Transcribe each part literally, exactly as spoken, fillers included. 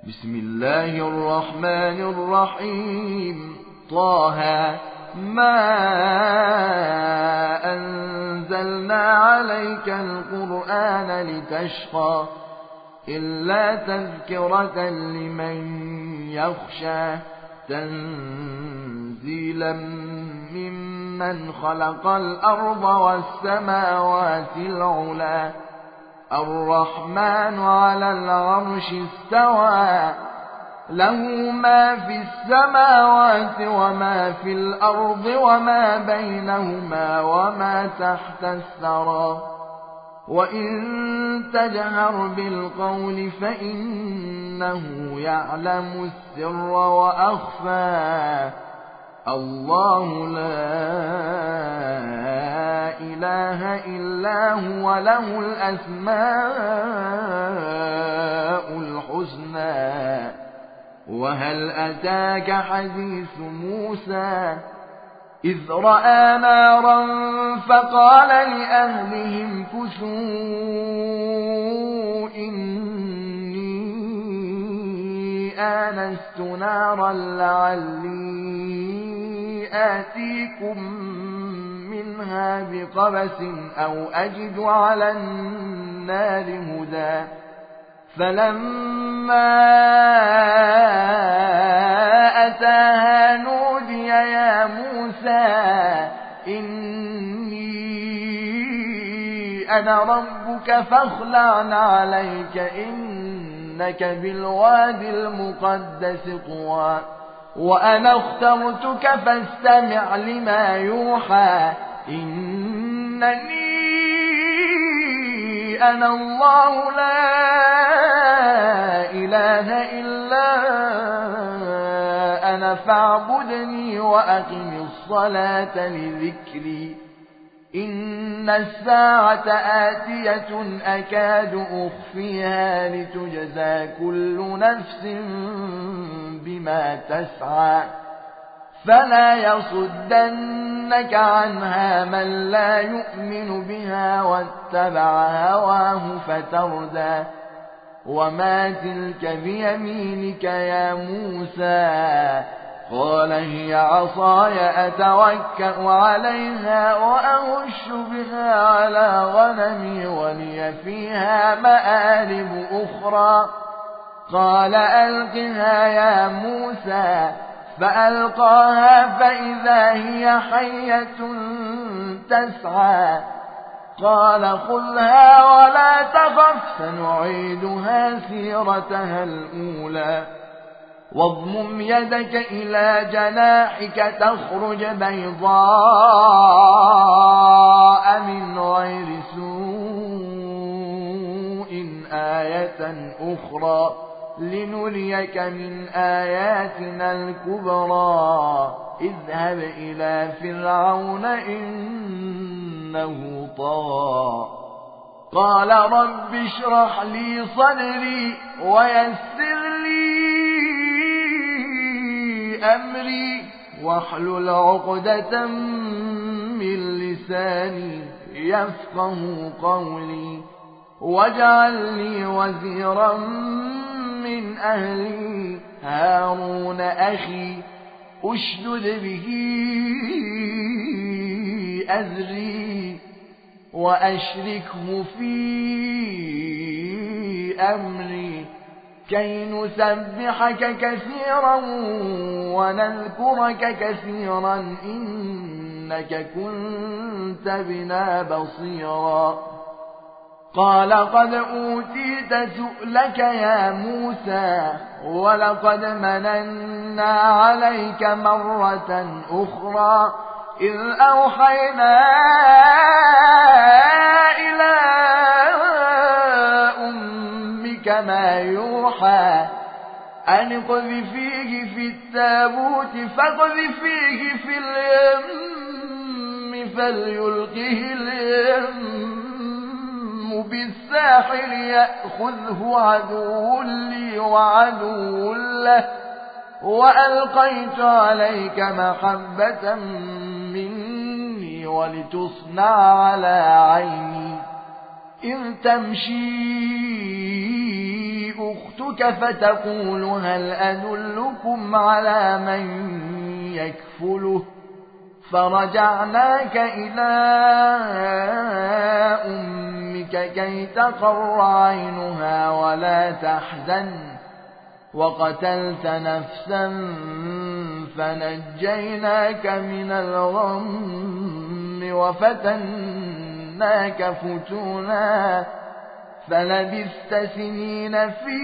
بسم الله الرحمن الرحيم. طه ما أنزلنا عليك القرآن لتشقى إلا تذكرة لمن يخشى تنزيلا ممن خلق الأرض والسماوات العلى الرحمن على العرش استوى له ما في السماوات وما في الأرض وما بينهما وما تحت الثرى وإن تجهر بالقول فإنه يعلم السر وأخفى الله لا إله إلا هو له الأسماء الحسنى. وهل أتاك حديث موسى إذ رأى نارا فقال لأهلهم كثوا إني آنست نارا لعلي آتيكم منها بقبس أو أجد على النار هدى. فلما أتاها نودي يا موسى إني أنا ربك فاخلع عليك إنك بالوادي المقدس طوى وأنا اخترتك فاستمع لما يوحى إنني أنا الله لا إله إلا أنا فاعبدني وأقم الصلاة لذكري إن الساعة آتية أكاد أخفيها لتجزى كل نفس بما تسعى فلا يصدنك عنها من لا يؤمن بها واتبع هواه فتردى. وما تلك بيمينك يا موسى قال هي عصاي أتوكأ عليها وأهش بها على غنمي ولي فيها مآرب أخرى قال ألقها يا موسى فألقاها فإذا هي حية تسعى قال خذها ولا تخف سنعيدها سيرتها الأولى واضمم يدك إلى جناحك تخرج بيضاء من غير سوء آية أخرى لنريك من آياتنا الكبرى اذهب إلى فرعون إنه طغى قال رب اشرح لي صدري ويسر لي أمري واحلل عقدة من لساني يفقه قولي واجعل لي وزيرا من أهلي هارون أخي أشدد به أزري وأشركه في أمري كي نسبحك كثيرا ونذكرك كثيرا إنك كنت بنا بصيرا. قال قد أوتيت سؤلك يا موسى ولقد مننا عليك مرة أخرى إذ أوحينا إلى أمك ما يوحى أن اقذفيه في التابوت فاقذفيه في اليم فليلقه اليم بالساحل يأخذه عدو لي وعدو له وألقيت عليك محبة مني ولتصنع على عيني إذ تمشي أختك جئتك فتقول هل أدلكم على من يكفله فرجعناك إلى أمك كي تقر عينها ولا تحزن وقتلت نفسا فنجيناك من الغم وفتناك فتونا فلبثت سنين في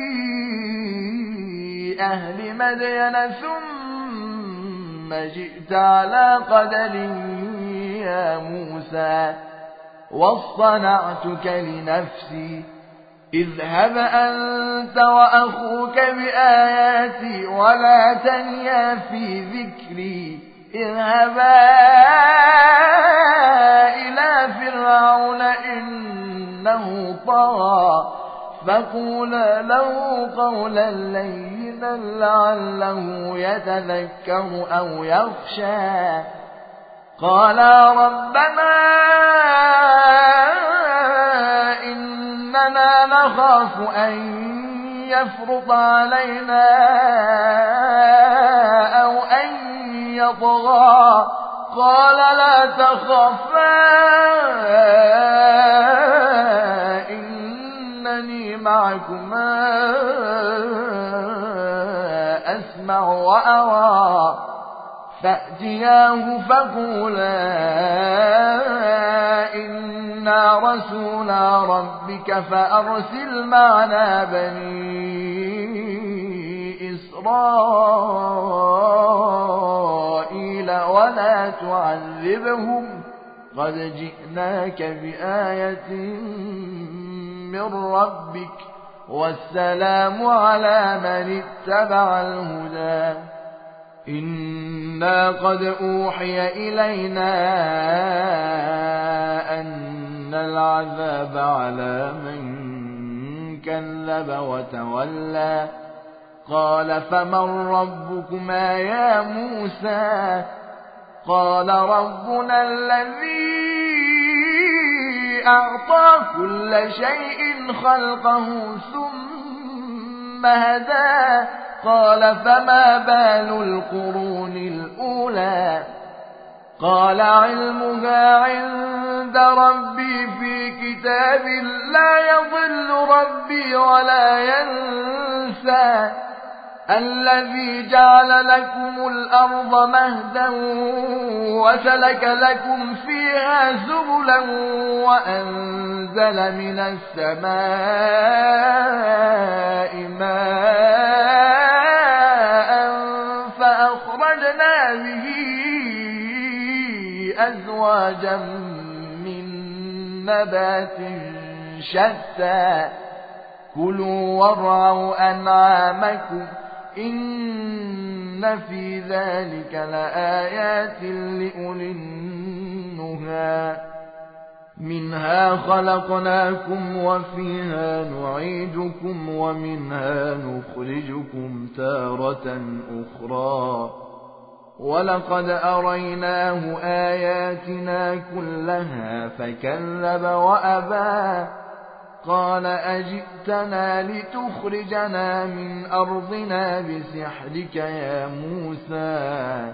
أهل مدين ثم جئت على قدر يا موسى واصطنعتك لنفسي اذهب أنت وأخوك بآياتي ولا تنيا في ذكري اذهبا إلى فرعون إنه طغى فقولا له قولا لينا لعله يتذكر أو يخشى قالا ربنا إننا نخاف أن يفرط علينا أو أن يطغى قال لا تخافا إنني معكما أسمع وأرى فأتياه فقولا إنا رسولا ربك فأرسل معنا بني إسرائيل ولا تعذبهم قد جئناك بآية من ربك والسلام على من اتبع الهدى إنا قد أوحي إلينا أن العذاب على من كذب وتولى قال فمن ربكما يا موسى قال ربنا الذي أعطى كل شيء خلقه ثم هدى قال فما بال القرون الأولى قال علمها عند ربي في كتاب لا يضل ربي ولا ينسى الذي جعل لكم الأرض مهدا وسلك لكم فيها سبلا وأنزل من السماء ماء فأخرجنا به أزواجا من نبات شتى كلوا وارعوا أنعامكم إن في ذلك لآيات لأولي النهى منها خلقناكم وفيها نعيدكم ومنها نخرجكم تارة أخرى ولقد أريناه آياتنا كلها فكذب وأبى قال أجئتنا لتخرجنا من أرضنا بسحرك يا موسى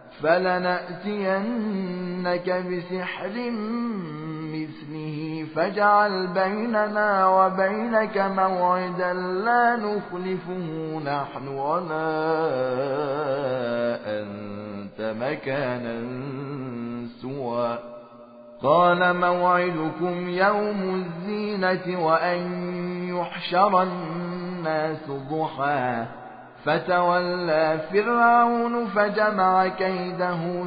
فلنأتينك بسحر مثله فاجعل بيننا وبينك موعدا لا نخلفه نحن ولا أنت مكانا سوى قال موعدكم يوم الزينة وأن يحشر الناس ضحى فتولى فرعون فجمع كيده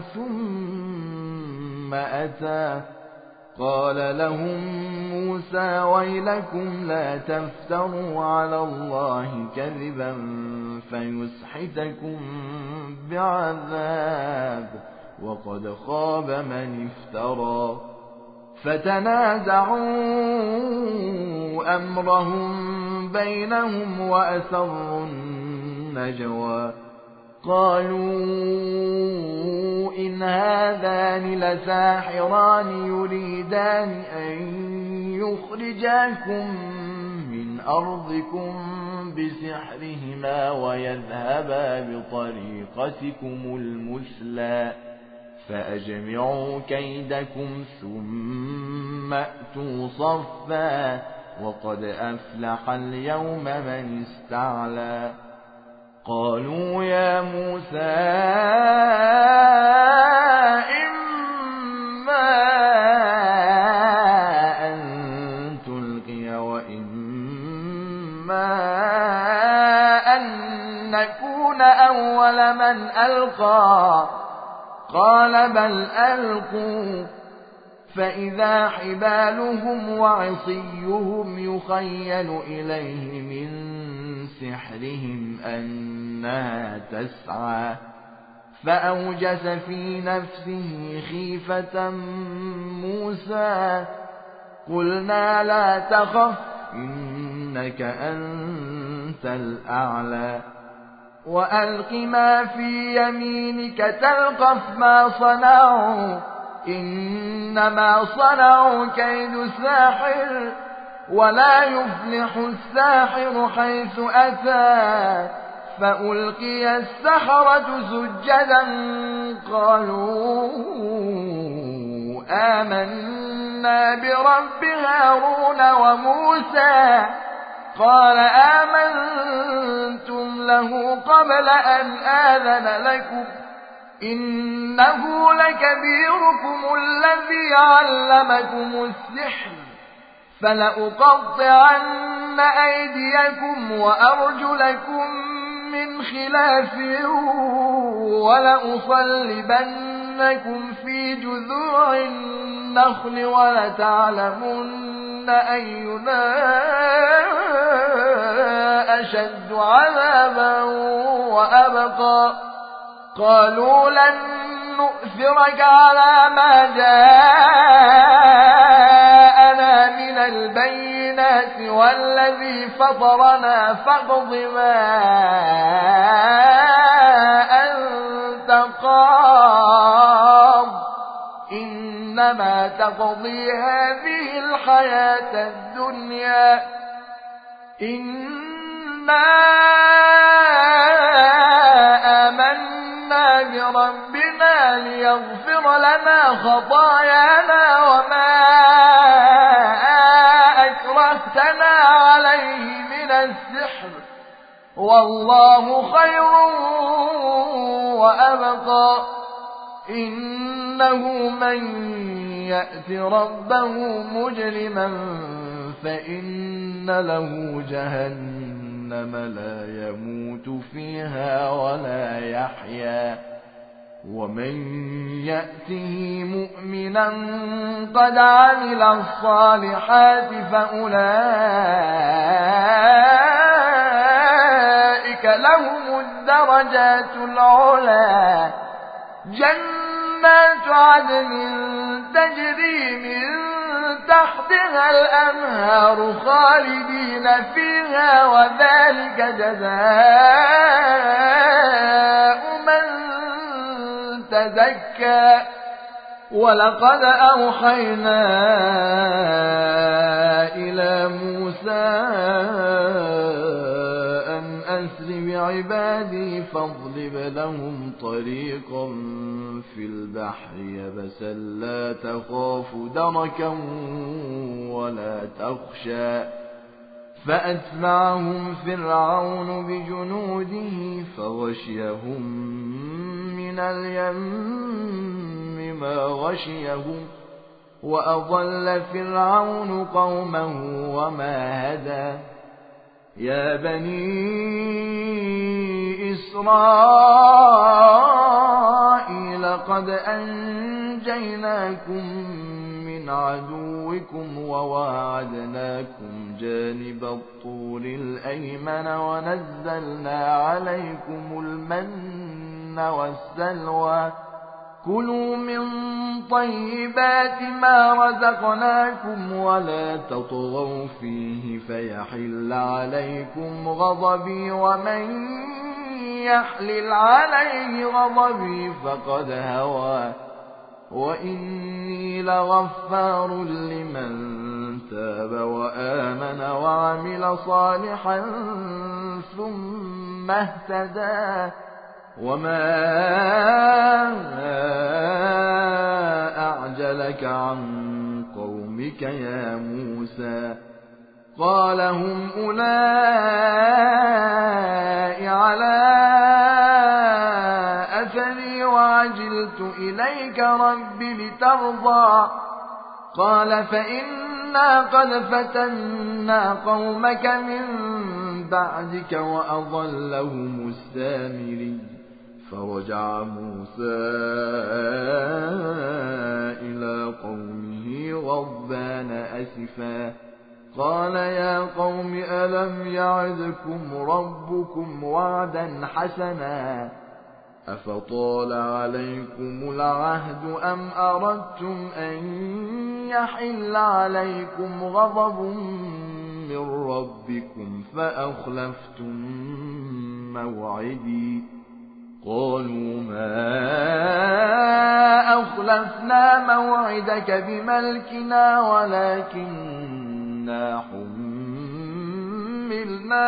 ثم أتى قال لهم موسى ويلكم لا تفتروا على الله كذبا فيسحتكم بعذاب وقد خاب من افترى فتنازعوا أمرهم بينهم وأسروا النجوى قالوا إن هذان لساحران يريدان أن يخرجاكم من أرضكم بسحرهما ويذهبا بطريقتكم المثلى فأجمعوا كيدكم ثم أتوا صفا وقد أفلح اليوم من استعلى قالوا يا موسى إما أن تلقي وإما أن نكون أول من ألقى قال بل ألقوا فإذا حبالهم وعصيهم يخيل إليه من سحرهم أنها تسعى فأوجس في نفسه خيفة موسى قلنا لا تخف إنك أنت الأعلى وألق ما في يمينك تلقف ما صنعوا إنما صنعوا كيد ساحر ولا يفلح الساحر حيث أتى فألقي السحرة سجدا قالوا آمنا برب هارون وموسى قال آمنتم له قبل أن آذن لكم إنه لكبيركم الذي علمكم السحر فلأقطعن أيديكم وأرجلكم من خلاف ولأصلبنكم في جذوع النخل ولتعلمن أينا أشد عذابا وأبقى قالوا لن نؤثرك على ما جاءنا من البينات والذي فطرنا فاقض ما أنت قاض إنما تقضي هذه الحياة الدنيا إنا آمنا بربنا ليغفر لنا خطايانا وما أكرهتنا عليه من السحر والله خير وأبقى إنه من يأت ربه مجرما فإن له جهنم لا يموت فيها ولا يحيا ومن يأته مؤمنا قد عمل الصالحات فأولئك لهم الدرجات العلى جنات عدن تجري من تحتها الأنهار خالدين فيها وذلك جزاء من تزكى ولقد أوحينا إلى موسى أن أسر بعبادي فاضرب لهم طريقا في البحر يبسا لا تخاف دركا ولا تخشى فأتبعهم فرعون بجنوده فغشيهم من اليم ما غشيهم وأضل فرعون قومه وما هدى يا بني إسرائيل قد أنجيناكم من عدوكم وواعدناكم جانب الطور الأيمن ونزلنا عليكم المن والسلوى كلوا من طيبات ما رزقناكم ولا تطغوا فيه فيحل عليكم غضبي ومن يحلل عليه غضبي فقد هوى وإني لغفار لمن تاب وآمن وعمل صالحا ثم اهتدى وما أعجلك عن قومك يا موسى قال هم أولئك على أثري وعجلت إليك رب لترضى قال فإنا قد فتنا قومك من بعدك وأضلهم السامري فرجع موسى إلى قومه غضبان أسفا قال يا قوم ألم يعدكم ربكم وعدا حسنا أفطال عليكم العهد أم أردتم أن يحل عليكم غضب من ربكم فأخلفتم موعدي قالوا ما أخلفنا موعدك بملكنا ولكننا حملنا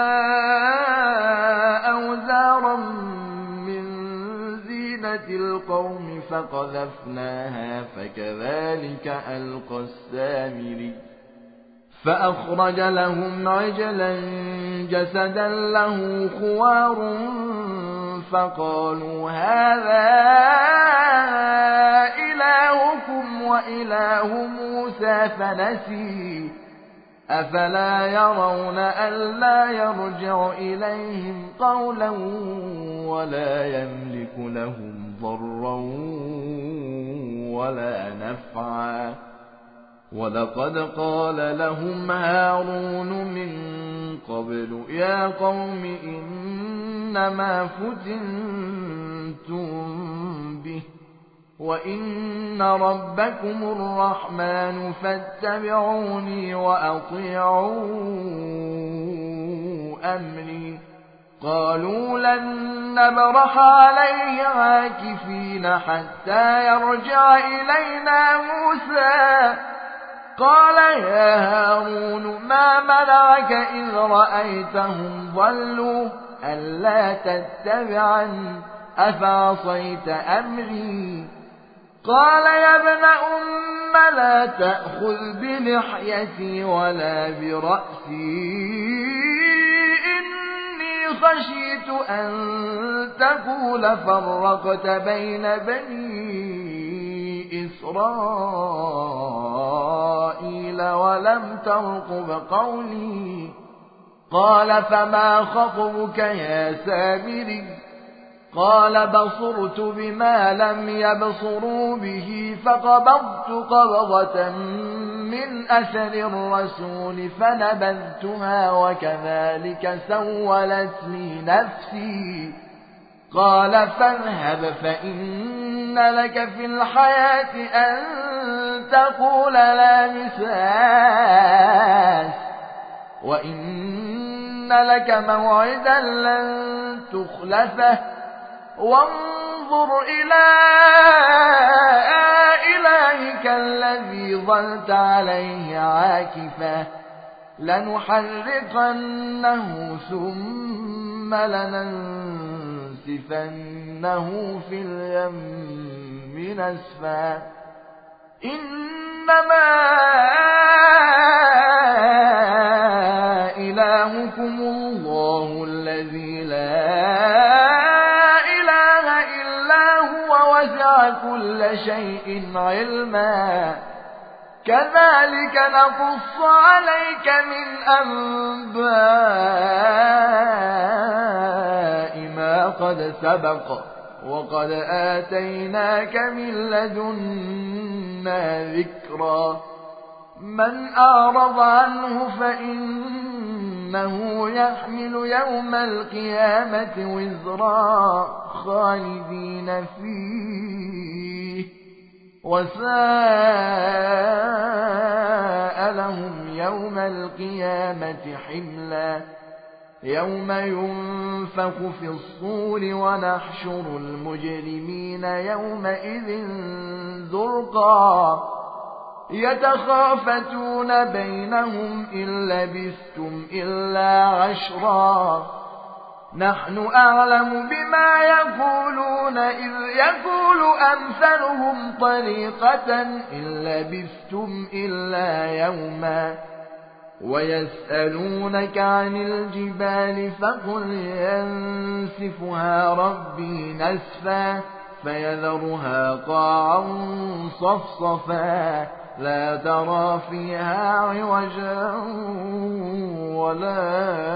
أوزارا من زينة القوم فقذفناها فكذلك ألقى السامري فأخرج لهم عجلا جسدا له خوار فقالوا هذا إلهكم وإله موسى فنسي أفلا يرون ألا يرجع إليهم قولا ولا يملك لهم ضرا ولا نفعا ولقد قال لهم هارون من قبل يا قوم إنما فتنتم به وإن ربكم الرحمن فاتبعوني وأطيعوا أمري قالوا لن نبرح عليه عاكفين حتى يرجع إلينا موسى قال يا هارون ما منعك إذ رأيتهم ضلوا ألا تتبعن أفعصيت أمري قال يا ابن أم لا تأخذ بلحيتي ولا برأسي إني خشيت أن تقول فرقت بين بني إسرائيل ولم ترقب قولي قال فما خطبك يا سامري قال بصرت بما لم يبصروا به فقبضت قبضة من أثر الرسول فنبذتها وكذلك سولت لي نفسي قال فاذهب فإن لك في الحياة أن تقول لا مساس وإن لك موعدا لن تخلفه وانظر إلى إلهك الذي ظلت عليه عاكفا لنحرقنه ثم لننسفنه في اليم نسفا إنما إلهكم الله الذي لا وسع كل شيء علما كذلك نقص عليك من أنباء ما قد سبق وقد آتيناك من لدنا ذكرا من أعرض عنه فإنه يحمل يوم القيامة وزرا خالدين فيه وساء لهم يوم القيامة حملا يوم ينفخ في الصور ونحشر المجرمين يومئذ زرقا يتخافتون بينهم إن لبثتم إلا عشرا نحن أعلم بما يقولون إذ يقول أمثلهم طريقة إن لبثتم إلا يوما ويسألونك عن الجبال فقل ينسفها ربي نسفا فيذرها قاعا صفصفا لا ترى فيها عوجا ولا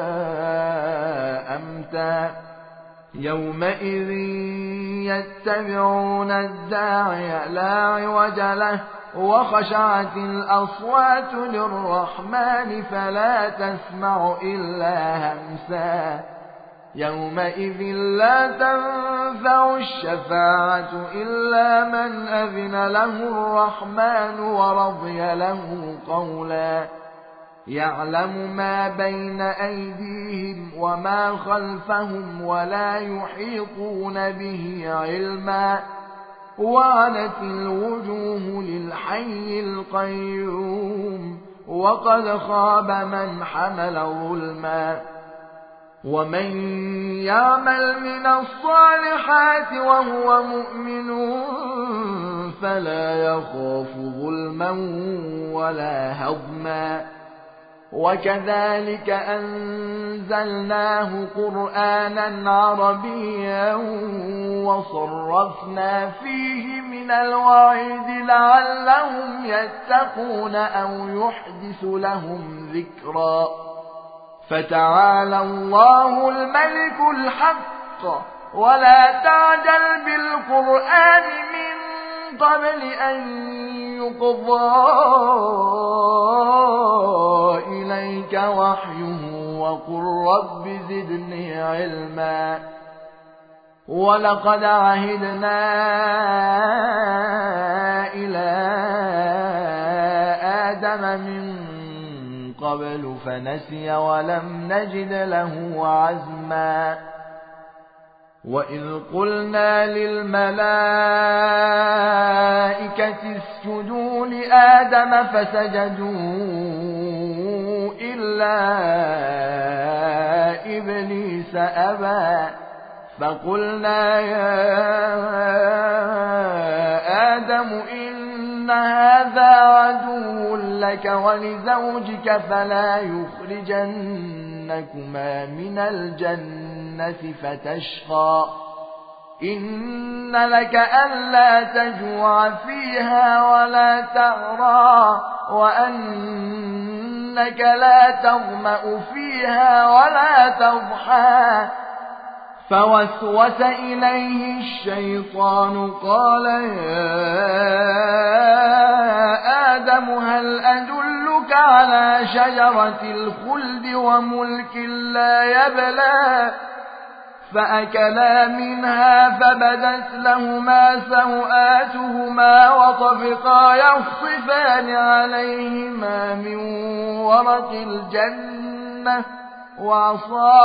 أمتا يومئذ يتبعون الداعي لا عوج له وخشعت الأصوات للرحمن فلا تسمع إلا همسا يومئذ لا تنفع الشفاعة إلا من أذن له الرحمن ورضي له قولا يعلم ما بين أيديهم وما خلفهم ولا يحيطون به علما وعنت الوجوه للحي القيوم وقد خاب من حمل ظلما ومن يعمل من الصالحات وهو مؤمن فلا يخاف ظلما ولا هضما وكذلك أنزلناه قرآنا عربيا وصرفنا فيه من الوعيد لعلهم يتقون أو يحدث لهم ذكرا فتعالى الله الملك الحق ولا تعجل بالقرآن من قبل أن يقضى إليك وحيه وقل رب زدني علما ولقد عهدنا إلى آدم من قبل فنسي ولم نجد له عزما وإذ قلنا للملائكة اسجدوا لآدم فسجدوا إلا إبليس أبى فقلنا يا آدم إن هذا عدو لك ولزوجك فلا يخرجنكما من الجنة فتشقى إن لك ألا تجوع فيها ولا تعرى وأنك لا تظمأ فيها ولا تضحى فوسوس إليه الشيطان قال يا آدم هل أدلك على شجرة الخلد وملك لا يبلى فأكلا منها فبدت لهما سوآتهما وطفقا يخصفان عليهما من ورق الجنة وعصى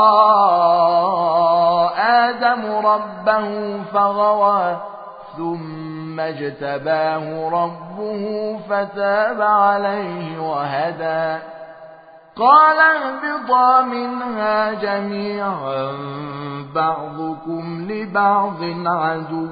آدم ربه فغوى ثم اجتباه ربه فتاب عليه وهدى قال اهبطا منها جميعا بعضكم لبعض عدو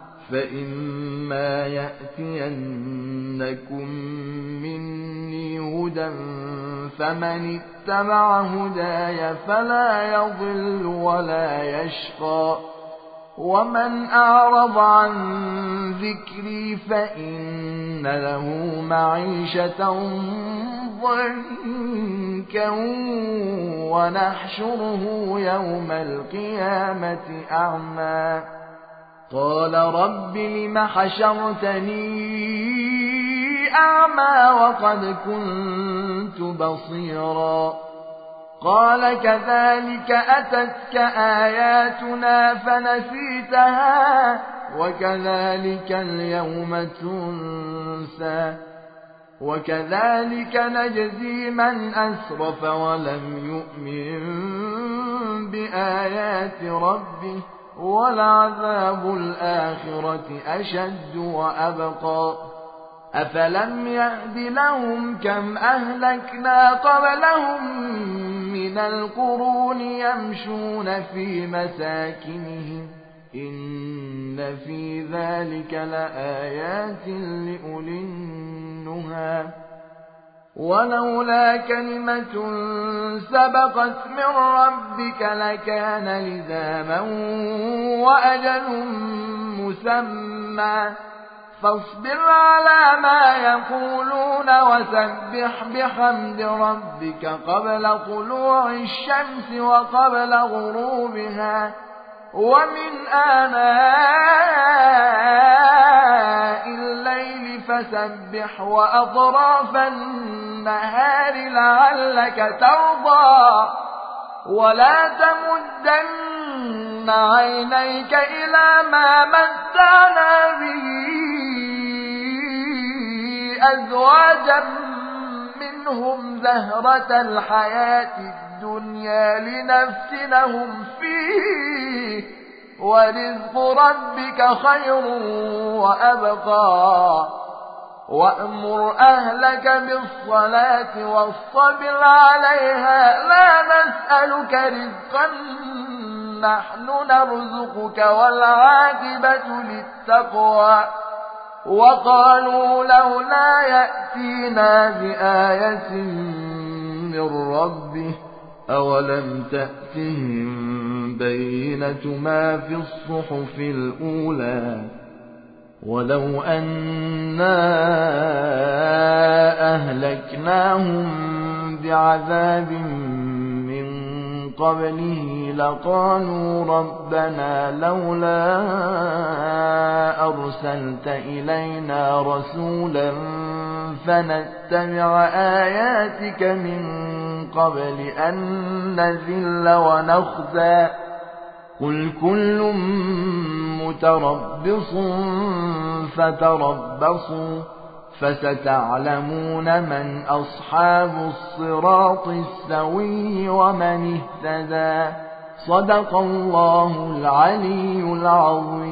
فإما يأتينكم مني هدى فمن اتبع هداي فلا يضل ولا يشقى ومن أعرض عن ذكري فإن له معيشة ضنكا ونحشره يوم القيامة أعمى قال رب لم حشرتني أعمى وقد كنت بصيرا قال كذلك أتتك آياتنا فنسيتها وكذلك اليوم تنسى وكذلك نجزي من أسرف ولم يؤمن بآيات ربه ولعذاب الآخرة أشد وأبقى أفلم يهد لهم كم أهلكنا قبلهم من القرون يمشون في مساكنهم إن في ذلك لآيات لأولي النهى ولولا كلمة سبقت من ربك لكان لزاما وأجل مسمى فاصبر على ما يقولون وسبح بحمد ربك قبل طلوع الشمس وقبل غروبها ومن آناء الليل فسبح وأطراف النهار لعلك ترضى ولا تمدن عينيك إلى ما متعنا به أزواجا منهم زهرة الحياة الدنيا لنفتنهم فيه ورزق ربك خير وأبقى وأمر أهلك بالصلاة واصطبر عليها لا نسألك رزقا نحن نرزقك والعاقبة للتقوى وقالوا لولا يأتينا بآية من ربه أولم تأتهم بينة ما في الصحف الأولى ولو أنا أهلكناهم بعذاب من قبله لقالوا ربنا لولا أرسلت إلينا رسولا فنتبع آياتك من قبل أن نذل ونخزى قل كل متربص فتربصوا فستعلمون من أصحاب الصراط السوي ومن اهتدى صدق الله العلي العظيم.